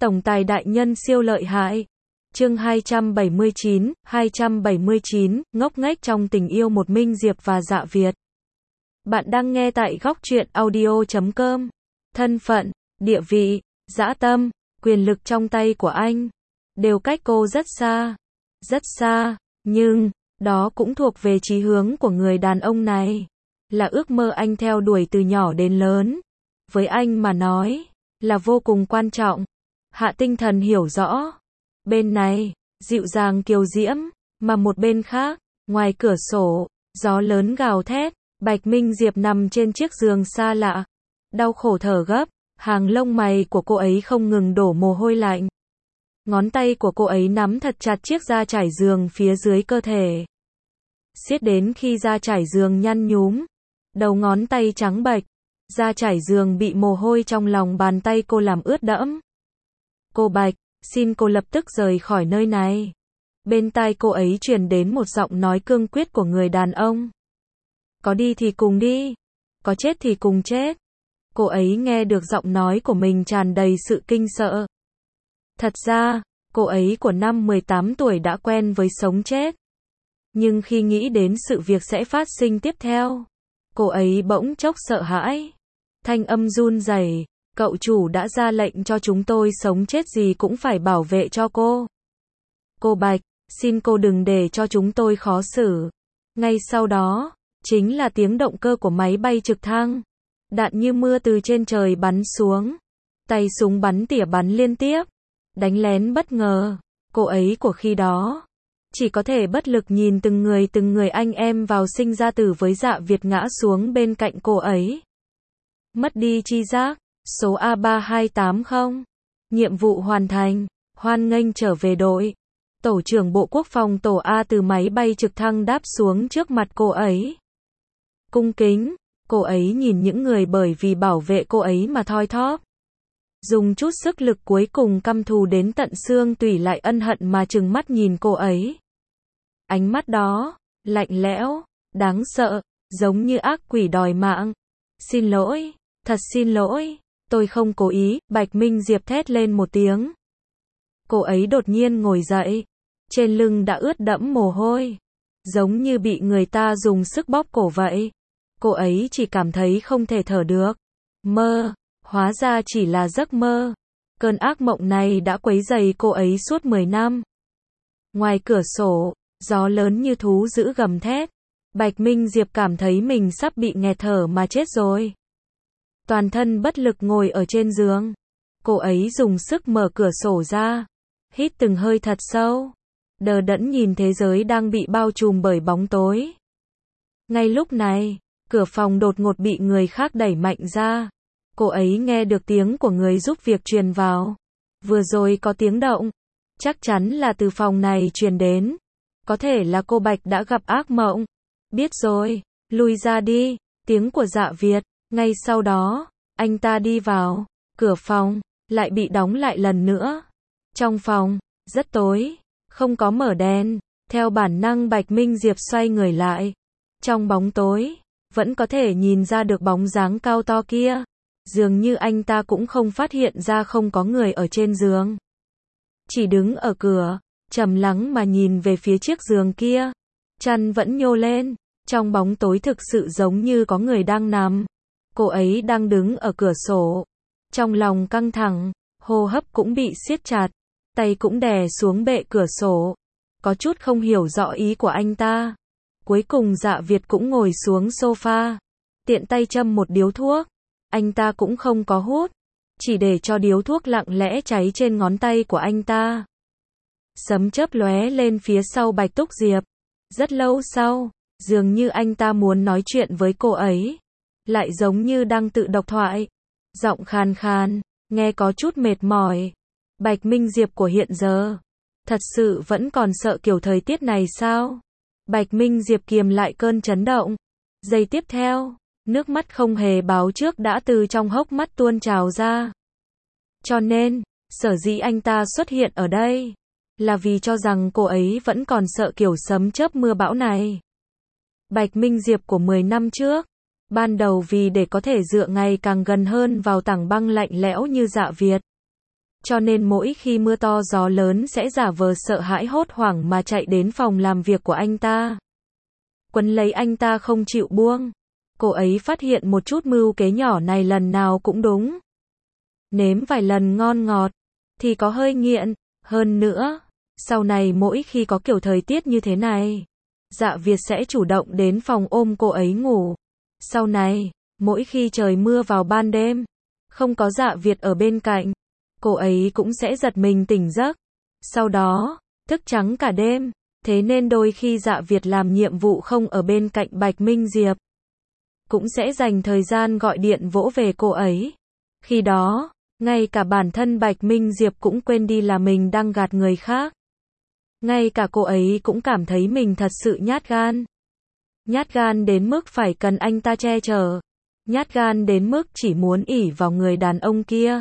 Tổng tài đại nhân siêu lợi hại. Chương 279, ngốc nghếch trong tình yêu một Minh Diệp và Dạ Việt. Bạn đang nghe tại góc truyện audio.com. Thân phận, địa vị, dã tâm, quyền lực trong tay của anh đều cách cô rất xa, nhưng đó cũng thuộc về chí hướng của người đàn ông này, là ước mơ anh theo đuổi từ nhỏ đến lớn. Với anh mà nói, là vô cùng quan trọng. Hạ Tinh Thần hiểu rõ. Bên này, dịu dàng kiều diễm, mà một bên khác, ngoài cửa sổ, gió lớn gào thét, Bạch Minh Diệp nằm trên chiếc giường xa lạ, đau khổ thở gấp, hàng lông mày của cô ấy không ngừng đổ mồ hôi lạnh. Ngón tay của cô ấy nắm thật chặt chiếc da trải giường phía dưới cơ thể, siết đến khi da trải giường nhăn nhúm, đầu ngón tay trắng bệch, da trải giường bị mồ hôi trong lòng bàn tay cô làm ướt đẫm. Cô Bạch, xin cô lập tức rời khỏi nơi này. Bên tai cô ấy truyền đến một giọng nói cương quyết của người đàn ông. Có đi thì cùng đi, có chết thì cùng chết. Cô ấy nghe được giọng nói của mình tràn đầy sự kinh sợ. Thật ra, cô ấy của năm 18 tuổi đã quen với sống chết. Nhưng khi nghĩ đến sự việc sẽ phát sinh tiếp theo, cô ấy bỗng chốc sợ hãi. Thanh âm run rẩy, cậu chủ đã ra lệnh cho chúng tôi sống chết gì cũng phải bảo vệ cho cô. Cô Bạch, xin cô đừng để cho chúng tôi khó xử. Ngay sau đó, chính là tiếng động cơ của máy bay trực thăng. Đạn như mưa từ trên trời bắn xuống. Tay súng bắn tỉa bắn liên tiếp. Đánh lén bất ngờ. Cô ấy của khi đó chỉ có thể bất lực nhìn từng người anh em vào sinh ra tử với Dạ Việt ngã xuống bên cạnh cô ấy. Mất đi tri giác. Số A3280. Nhiệm vụ hoàn thành. Hoan nghênh trở về đội. Tổ trưởng Bộ Quốc phòng Tổ A từ máy bay trực thăng đáp xuống trước mặt cô ấy. Cung kính, cô ấy nhìn những người bởi vì bảo vệ cô ấy mà thoi thóp. Dùng chút sức lực cuối cùng căm thù đến tận xương tủy lại ân hận mà trừng mắt nhìn cô ấy. Ánh mắt đó, lạnh lẽo, đáng sợ, giống như ác quỷ đòi mạng. Xin lỗi, thật xin lỗi, tôi không cố ý, Bạch Minh Diệp thét lên một tiếng. Cô ấy đột nhiên ngồi dậy, trên lưng đã ướt đẫm mồ hôi, giống như bị người ta dùng sức bóp cổ vậy. Cô ấy chỉ cảm thấy không thể thở được. Mơ, hóa ra chỉ là giấc mơ. Cơn ác mộng này đã quấy rầy cô ấy suốt 10 năm. Ngoài cửa sổ, gió lớn như thú dữ gầm thét. Bạch Minh Diệp cảm thấy mình sắp bị nghẹt thở mà chết rồi. Toàn thân bất lực ngồi ở trên giường. Cô ấy dùng sức mở cửa sổ ra, hít từng hơi thật sâu, đờ đẫn nhìn thế giới đang bị bao trùm bởi bóng tối. Ngay lúc này, cửa phòng đột ngột bị người khác đẩy mạnh ra. Cô ấy nghe được tiếng của người giúp việc truyền vào. Vừa rồi có tiếng động, chắc chắn là từ phòng này truyền đến. Có thể là cô Bạch đã gặp ác mộng. Biết rồi, lui ra đi, tiếng của Dạ Việt. Ngay sau đó, anh ta đi vào, cửa phòng lại bị đóng lại lần nữa. Trong phòng, rất tối, không có mở đèn. Theo bản năng Bạch Minh Diệp xoay người lại. Trong bóng tối, vẫn có thể nhìn ra được bóng dáng cao to kia. Dường như anh ta cũng không phát hiện ra không có người ở trên giường. Chỉ đứng ở cửa, trầm lắng mà nhìn về phía chiếc giường kia. Chăn vẫn nhô lên, trong bóng tối thực sự giống như có người đang nằm. Cô ấy đang đứng ở cửa sổ, trong lòng căng thẳng, hô hấp cũng bị siết chặt, tay cũng đè xuống bệ cửa sổ, có chút không hiểu rõ ý của anh ta. Cuối cùng Dạ Việt cũng ngồi xuống sofa, tiện tay châm một điếu thuốc. Anh ta cũng không có hút, chỉ để cho điếu thuốc lặng lẽ cháy trên ngón tay của anh ta. Sấm chớp lóe lên phía sau Bạch Túc Diệp. Rất lâu sau, dường như anh ta muốn nói chuyện với cô ấy, lại giống như đang tự độc thoại. Giọng khàn khàn, nghe có chút mệt mỏi. Bạch Minh Diệp của hiện giờ, thật sự vẫn còn sợ kiểu thời tiết này sao? Bạch Minh Diệp kiềm lại cơn chấn động. Giây tiếp theo, nước mắt không hề báo trước đã từ trong hốc mắt tuôn trào ra. Cho nên, sở dĩ anh ta xuất hiện ở đây, là vì cho rằng cô ấy vẫn còn sợ kiểu sấm chớp mưa bão này. Bạch Minh Diệp của 10 năm trước, ban đầu vì để có thể dựa ngày càng gần hơn vào tảng băng lạnh lẽo như Dạ Việt, Cho nên mỗi khi mưa to gió lớn sẽ giả vờ sợ hãi hốt hoảng mà chạy đến phòng làm việc của anh ta. Quấn lấy anh ta không chịu buông. Cô ấy phát hiện một chút mưu kế nhỏ này lần nào cũng đúng. Nếm vài lần ngon ngọt, thì có hơi nghiện. Hơn nữa, sau này mỗi khi có kiểu thời tiết như thế này, Dạ Việt sẽ chủ động đến phòng ôm cô ấy ngủ. Sau này, mỗi khi trời mưa vào ban đêm, không có Dạ Việt ở bên cạnh, cô ấy cũng sẽ giật mình tỉnh giấc. Sau đó, thức trắng cả đêm. Thế nên đôi khi Dạ Việt làm nhiệm vụ không ở bên cạnh Bạch Minh Diệp, cũng sẽ dành thời gian gọi điện vỗ về cô ấy. Khi đó, ngay cả bản thân Bạch Minh Diệp cũng quên đi là mình đang gạt người khác. Ngay cả cô ấy cũng cảm thấy mình thật sự nhát gan. Nhát gan đến mức phải cần anh ta che chở. Nhát gan đến mức chỉ muốn ỷ vào người đàn ông kia.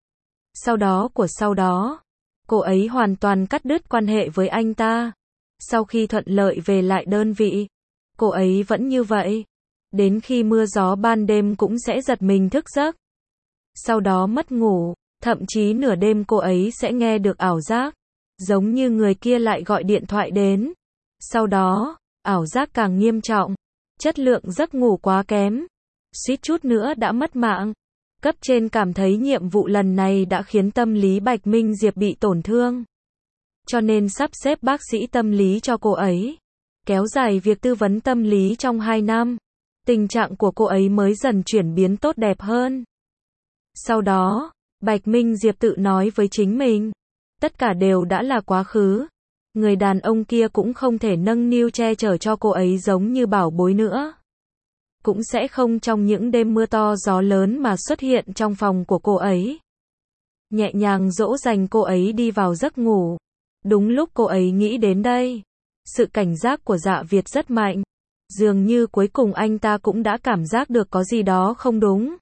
Sau đó, cô ấy hoàn toàn cắt đứt quan hệ với anh ta. Sau khi thuận lợi về lại đơn vị, cô ấy vẫn như vậy. Đến khi mưa gió ban đêm cũng sẽ giật mình thức giấc. Sau đó mất ngủ, thậm chí nửa đêm cô ấy sẽ nghe được ảo giác, giống như người kia lại gọi điện thoại đến. Sau đó, ảo giác càng nghiêm trọng, chất lượng giấc ngủ quá kém, suýt chút nữa đã mất mạng. Cấp trên cảm thấy nhiệm vụ lần này đã khiến tâm lý Bạch Minh Diệp bị tổn thương. Cho nên sắp xếp bác sĩ tâm lý cho cô ấy. Kéo dài việc tư vấn tâm lý trong 2 năm. Tình trạng của cô ấy mới dần chuyển biến tốt đẹp hơn. Sau đó, Bạch Minh Diệp tự nói với chính mình. Tất cả đều đã là quá khứ. Người đàn ông kia cũng không thể nâng niu che chở cho cô ấy giống như bảo bối nữa. Cũng sẽ không trong những đêm mưa to gió lớn mà xuất hiện trong phòng của cô ấy. Nhẹ nhàng dỗ dành cô ấy đi vào giấc ngủ. Đúng lúc cô ấy nghĩ đến đây, sự cảnh giác của Dạ Việt rất mạnh. Dường như cuối cùng anh ta cũng đã cảm giác được có gì đó không đúng.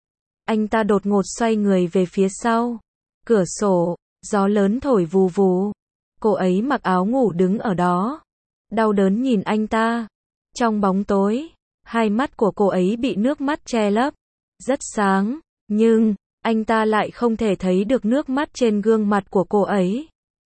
Anh ta đột ngột xoay người về phía sau. Cửa sổ, gió lớn thổi vù vù. Cô ấy mặc áo ngủ đứng ở đó. Đau đớn nhìn anh ta. Trong bóng tối, hai mắt của cô ấy bị nước mắt che lấp. Rất sáng, nhưng anh ta lại không thể thấy được nước mắt trên gương mặt của cô ấy.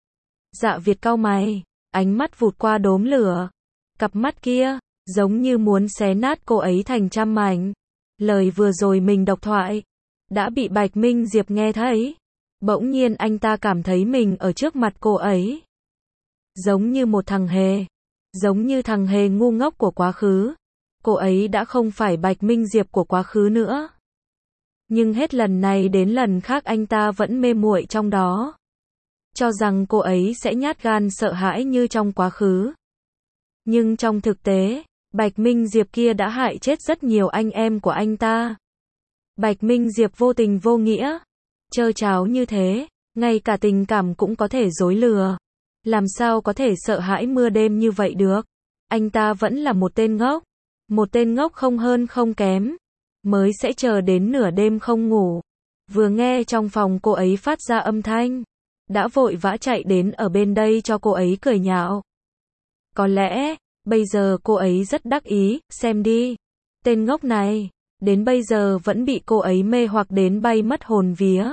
Dạ Việt cau mày, ánh mắt vụt qua đốm lửa. Cặp mắt kia, giống như muốn xé nát cô ấy thành trăm mảnh. Lời vừa rồi mình độc thoại, đã bị Bạch Minh Diệp nghe thấy. Bỗng nhiên anh ta cảm thấy mình ở trước mặt cô ấy. Giống như một thằng hề. Giống như thằng hề ngu ngốc của quá khứ. Cô ấy đã không phải Bạch Minh Diệp của quá khứ nữa. Nhưng hết lần này đến lần khác anh ta vẫn mê muội trong đó. Cho rằng cô ấy sẽ nhát gan sợ hãi như trong quá khứ. Nhưng trong thực tế, Bạch Minh Diệp kia đã hại chết rất nhiều anh em của anh ta. Bạch Minh Diệp vô tình vô nghĩa, trơ tráo như thế, ngay cả tình cảm cũng có thể dối lừa. Làm sao có thể sợ hãi mưa đêm như vậy được? Anh ta vẫn là một tên ngốc. Một tên ngốc không hơn không kém. Mới sẽ chờ đến nửa đêm không ngủ. Vừa nghe trong phòng cô ấy phát ra âm thanh, đã vội vã chạy đến ở bên đây cho cô ấy cười nhạo. Có lẽ, bây giờ cô ấy rất đắc ý, xem đi. Tên ngốc này, đến bây giờ vẫn bị cô ấy mê hoặc đến bay mất hồn vía.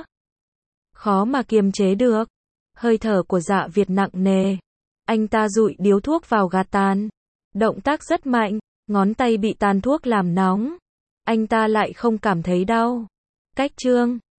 Khó mà kiềm chế được. Hơi thở của Dạ Việt nặng nề. Anh ta dụi điếu thuốc vào gạt tàn. Động tác rất mạnh, ngón tay bị tàn thuốc làm nóng. Anh ta lại không cảm thấy đau. Cách chương